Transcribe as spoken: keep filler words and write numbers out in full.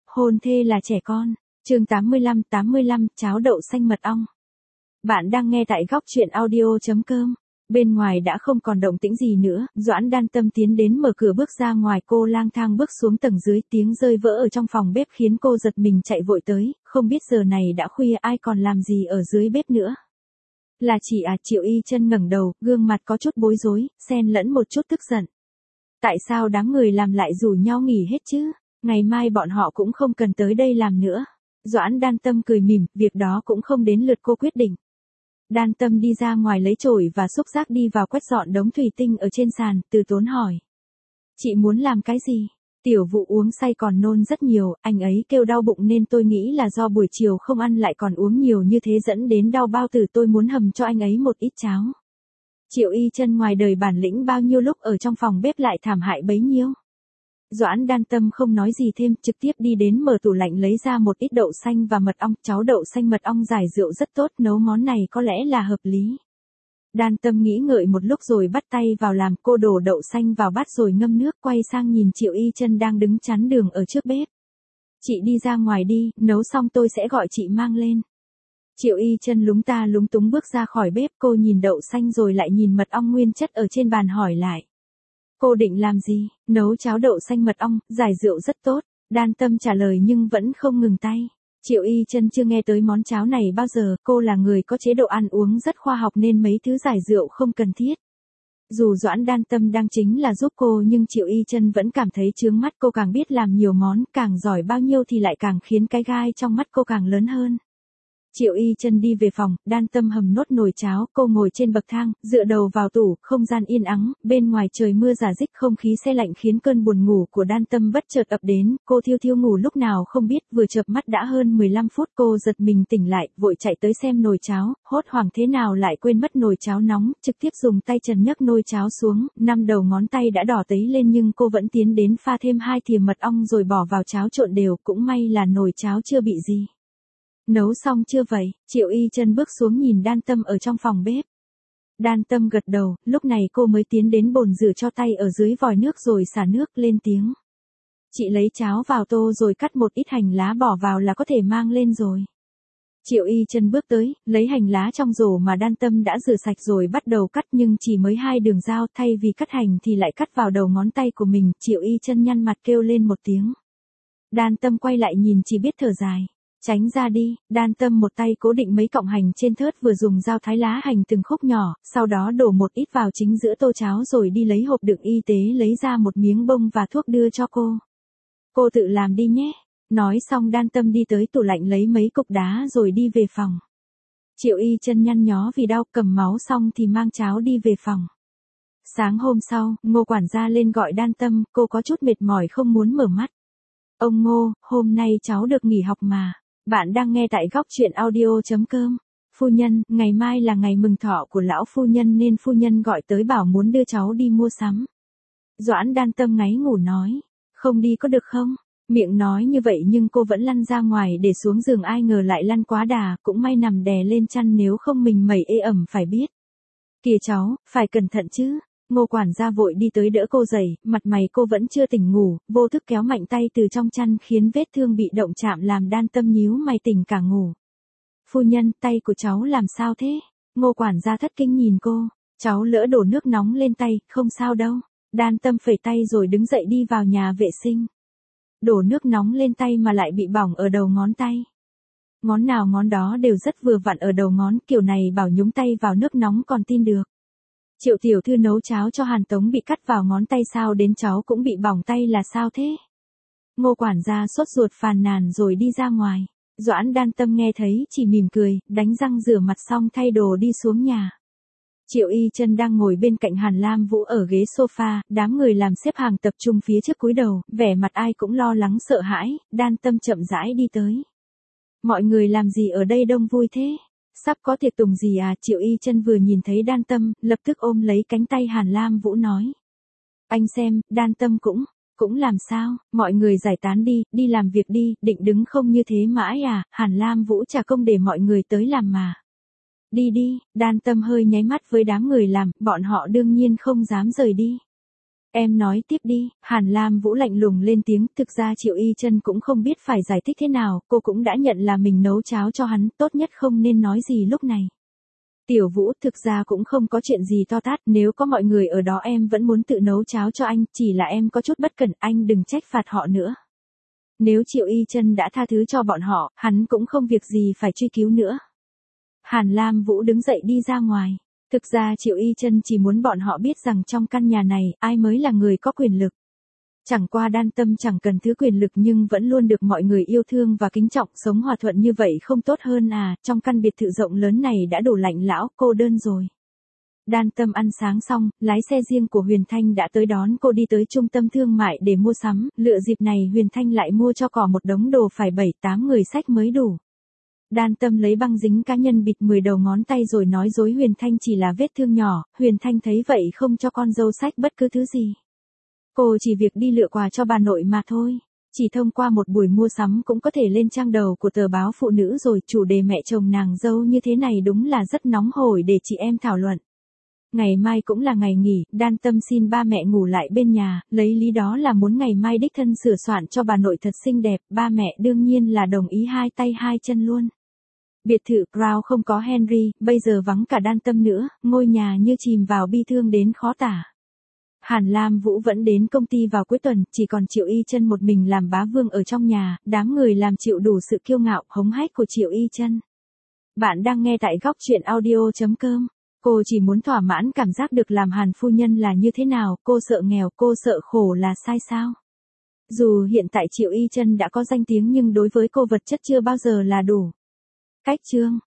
Hôn thê là trẻ con. Chương tám mươi lăm tám mươi lăm cháo đậu xanh mật ong. Bạn đang nghe tại góc truyện audio chấm com. Bên ngoài đã không còn động tĩnh gì nữa, Doãn Đan Tâm tiến đến mở cửa bước ra ngoài, cô lang thang bước xuống tầng dưới, tiếng rơi vỡ ở trong phòng bếp khiến cô giật mình chạy vội tới, không biết giờ này đã khuya ai còn làm gì ở dưới bếp nữa. Là chị à? Triệu Y Chân ngẩng đầu, gương mặt có chút bối rối, xen lẫn một chút tức giận. Tại sao đám người làm lại rủ nhau nghỉ hết chứ? Ngày mai bọn họ cũng không cần tới đây làm nữa. Doãn Đan Tâm cười mỉm, việc đó cũng không đến lượt cô quyết định. Đan Tâm đi ra ngoài lấy chổi và xúc rác đi vào quét dọn đống thủy tinh ở trên sàn, Từ Tốn hỏi. Chị muốn làm cái gì? Tiểu Vụ uống say còn nôn rất nhiều, anh ấy kêu đau bụng nên tôi nghĩ là do buổi chiều không ăn lại còn uống nhiều như thế dẫn đến đau bao tử, tôi muốn hầm cho anh ấy một ít cháo. Triệu Y Chân ngoài đời bản lĩnh bao nhiêu lúc ở trong phòng bếp lại thảm hại bấy nhiêu. Doãn Đan Tâm không nói gì thêm, trực tiếp đi đến mở tủ lạnh lấy ra một ít đậu xanh và mật ong, cháo đậu xanh mật ong giải rượu rất tốt, nấu món này có lẽ là hợp lý. Đan Tâm nghĩ ngợi một lúc rồi bắt tay vào làm, cô đổ đậu xanh vào bát rồi ngâm nước, quay sang nhìn Triệu Y Chân đang đứng chắn đường ở trước bếp. Chị đi ra ngoài đi, nấu xong tôi sẽ gọi chị mang lên. Triệu Y Chân lúng ta lúng túng bước ra khỏi bếp, cô nhìn đậu xanh rồi lại nhìn mật ong nguyên chất ở trên bàn hỏi lại. Cô định làm gì? Nấu cháo đậu xanh mật ong, giải rượu rất tốt. Đan Tâm trả lời nhưng vẫn không ngừng tay. Triệu Y Chân chưa nghe tới món cháo này bao giờ, cô là người có chế độ ăn uống rất khoa học nên mấy thứ giải rượu không cần thiết. Dù Doãn Đan Tâm đang chính là giúp cô nhưng Triệu Y Chân vẫn cảm thấy chướng mắt, cô càng biết làm nhiều món, càng giỏi bao nhiêu thì lại càng khiến cái gai trong mắt cô càng lớn hơn. Triệu Y Chân đi về phòng, Đan Tâm hầm nốt nồi cháo, cô ngồi trên bậc thang, dựa đầu vào tủ, không gian yên ắng, bên ngoài trời mưa rả rích, không khí se lạnh khiến cơn buồn ngủ của Đan Tâm bất chợt ập đến, cô thiêu thiêu ngủ lúc nào không biết, vừa chợp mắt đã hơn mười lăm phút, cô giật mình tỉnh lại, vội chạy tới xem nồi cháo, hốt hoảng thế nào lại quên mất nồi cháo nóng, trực tiếp dùng tay trần nhấc nồi cháo xuống, năm đầu ngón tay đã đỏ tấy lên nhưng cô vẫn tiến đến pha thêm hai thìa mật ong rồi bỏ vào cháo trộn đều, cũng may là nồi cháo chưa bị gì. Nấu xong chưa vậy? Triệu Y Chân bước xuống nhìn Đan Tâm ở trong phòng bếp. Đan Tâm gật đầu, lúc này cô mới tiến đến bồn rửa cho tay ở dưới vòi nước rồi xả nước, lên tiếng. Chị lấy cháo vào tô rồi cắt một ít hành lá bỏ vào là có thể mang lên rồi. Triệu Y Chân bước tới, lấy hành lá trong rổ mà Đan Tâm đã rửa sạch rồi bắt đầu cắt, nhưng chỉ mới hai đường dao, thay vì cắt hành thì lại cắt vào đầu ngón tay của mình. Triệu Y Chân nhăn mặt kêu lên một tiếng. Đan Tâm quay lại nhìn chỉ biết thở dài. Tránh ra đi. Đan Tâm một tay cố định mấy cọng hành trên thớt, vừa dùng dao thái lá hành từng khúc nhỏ, sau đó đổ một ít vào chính giữa tô cháo rồi đi lấy hộp đựng y tế lấy ra một miếng bông và thuốc đưa cho cô. Cô tự làm đi nhé. Nói xong Đan Tâm đi tới tủ lạnh lấy mấy cục đá rồi đi về phòng. Triệu Y Chân nhăn nhó vì đau, cầm máu xong thì mang cháo đi về phòng. Sáng hôm sau, Ngô quản gia lên gọi Đan Tâm, cô có chút mệt mỏi không muốn mở mắt. Ông Ngô, hôm nay cháu được nghỉ học mà. Bạn đang nghe tại góc truyện audio chấm com. Phu nhân, ngày mai là ngày mừng thọ của lão phu nhân nên phu nhân gọi tới bảo muốn đưa cháu đi mua sắm. Doãn Đan Tâm ngáy ngủ nói. Không đi có được không? Miệng nói như vậy nhưng cô vẫn lăn ra ngoài để xuống giường, ai ngờ lại lăn quá đà, cũng may nằm đè lên chăn nếu không mình mẩy ê ẩm phải biết. Kìa cháu, phải cẩn thận chứ. Ngô quản gia vội đi tới đỡ cô dậy, mặt mày cô vẫn chưa tỉnh ngủ, vô thức kéo mạnh tay từ trong chăn khiến vết thương bị động chạm làm Đan Tâm nhíu mày tỉnh cả ngủ. Phu nhân, tay của cháu làm sao thế? Ngô quản gia thất kinh nhìn cô, cháu lỡ đổ nước nóng lên tay, không sao đâu. Đan Tâm phẩy tay rồi đứng dậy đi vào nhà vệ sinh. Đổ nước nóng lên tay mà lại bị bỏng ở đầu ngón tay. Ngón nào ngón đó đều rất vừa vặn ở đầu ngón, kiểu này bảo nhúng tay vào nước nóng còn tin được. Triệu tiểu thư nấu cháo cho Hàn Tống bị cắt vào ngón tay, sao đến cháu cũng bị bỏng tay là sao thế? Ngô quản gia sốt ruột phàn nàn rồi đi ra ngoài. Doãn Đan Tâm nghe thấy chỉ mỉm cười, đánh răng rửa mặt xong thay đồ đi xuống nhà. Triệu Y Chân đang ngồi bên cạnh Hàn Lam Vũ ở ghế sofa, đám người làm xếp hàng tập trung phía trước cúi đầu, vẻ mặt ai cũng lo lắng sợ hãi. Đan Tâm chậm rãi đi tới. Mọi người làm gì ở đây đông vui thế? Sắp có tiệc tùng gì à? Triệu Y Chân vừa nhìn thấy Đan Tâm, lập tức ôm lấy cánh tay Hàn Lam Vũ nói. Anh xem, Đan Tâm cũng, cũng làm sao, mọi người giải tán đi, đi làm việc đi, định đứng không như thế mãi à? Hàn Lam Vũ trả công để mọi người tới làm mà. Đi đi. Đan Tâm hơi nháy mắt với đám người làm, bọn họ đương nhiên không dám rời đi. Em nói tiếp đi, Hàn Lam Vũ lạnh lùng lên tiếng, thực ra Triệu Y Chân cũng không biết phải giải thích thế nào, cô cũng đã nhận là mình nấu cháo cho hắn, tốt nhất không nên nói gì lúc này. Tiểu Vũ, thực ra cũng không có chuyện gì to tát, nếu có mọi người ở đó em vẫn muốn tự nấu cháo cho anh, chỉ là em có chút bất cẩn, anh đừng trách phạt họ nữa. Nếu Triệu Y Chân đã tha thứ cho bọn họ, hắn cũng không việc gì phải truy cứu nữa. Hàn Lam Vũ đứng dậy đi ra ngoài. Thực ra Triệu Y Chân chỉ muốn bọn họ biết rằng trong căn nhà này, ai mới là người có quyền lực. Chẳng qua Đan Tâm chẳng cần thứ quyền lực nhưng vẫn luôn được mọi người yêu thương và kính trọng, sống hòa thuận như vậy không tốt hơn à, trong căn biệt thự rộng lớn này đã đủ lạnh lẽo, cô đơn rồi. Đan Tâm ăn sáng xong, lái xe riêng của Huyền Thanh đã tới đón cô đi tới trung tâm thương mại để mua sắm, lựa dịp này Huyền Thanh lại mua cho cỏ một đống đồ phải bảy tám người xách mới đủ. Đan Tâm lấy băng dính cá nhân bịt mười đầu ngón tay rồi nói dối Huyền Thanh chỉ là vết thương nhỏ, Huyền Thanh thấy vậy không cho con dâu xách bất cứ thứ gì. Cô chỉ việc đi lựa quà cho bà nội mà thôi. Chỉ thông qua một buổi mua sắm cũng có thể lên trang đầu của tờ báo phụ nữ rồi, chủ đề mẹ chồng nàng dâu như thế này đúng là rất nóng hổi để chị em thảo luận. Ngày mai cũng là ngày nghỉ, Đan Tâm xin ba mẹ ngủ lại bên nhà, lấy lý đó là muốn ngày mai đích thân sửa soạn cho bà nội thật xinh đẹp, ba mẹ đương nhiên là đồng ý hai tay hai chân luôn. Biệt thự Crown không có Henry, bây giờ vắng cả Đan Tâm nữa, ngôi nhà như chìm vào bi thương đến khó tả. Hàn Lam Vũ vẫn đến công ty vào cuối tuần, chỉ còn Triệu Y Chân một mình làm bá vương ở trong nhà, đám người làm chịu đủ sự kiêu ngạo, hống hách của Triệu Y Chân. Bạn đang nghe tại góc truyện audio chấm com. Cô chỉ muốn thỏa mãn cảm giác được làm Hàn phu nhân là như thế nào, cô sợ nghèo, cô sợ khổ là sai sao? Dù hiện tại Triệu Y Chân đã có danh tiếng nhưng đối với cô vật chất chưa bao giờ là đủ. Cách chương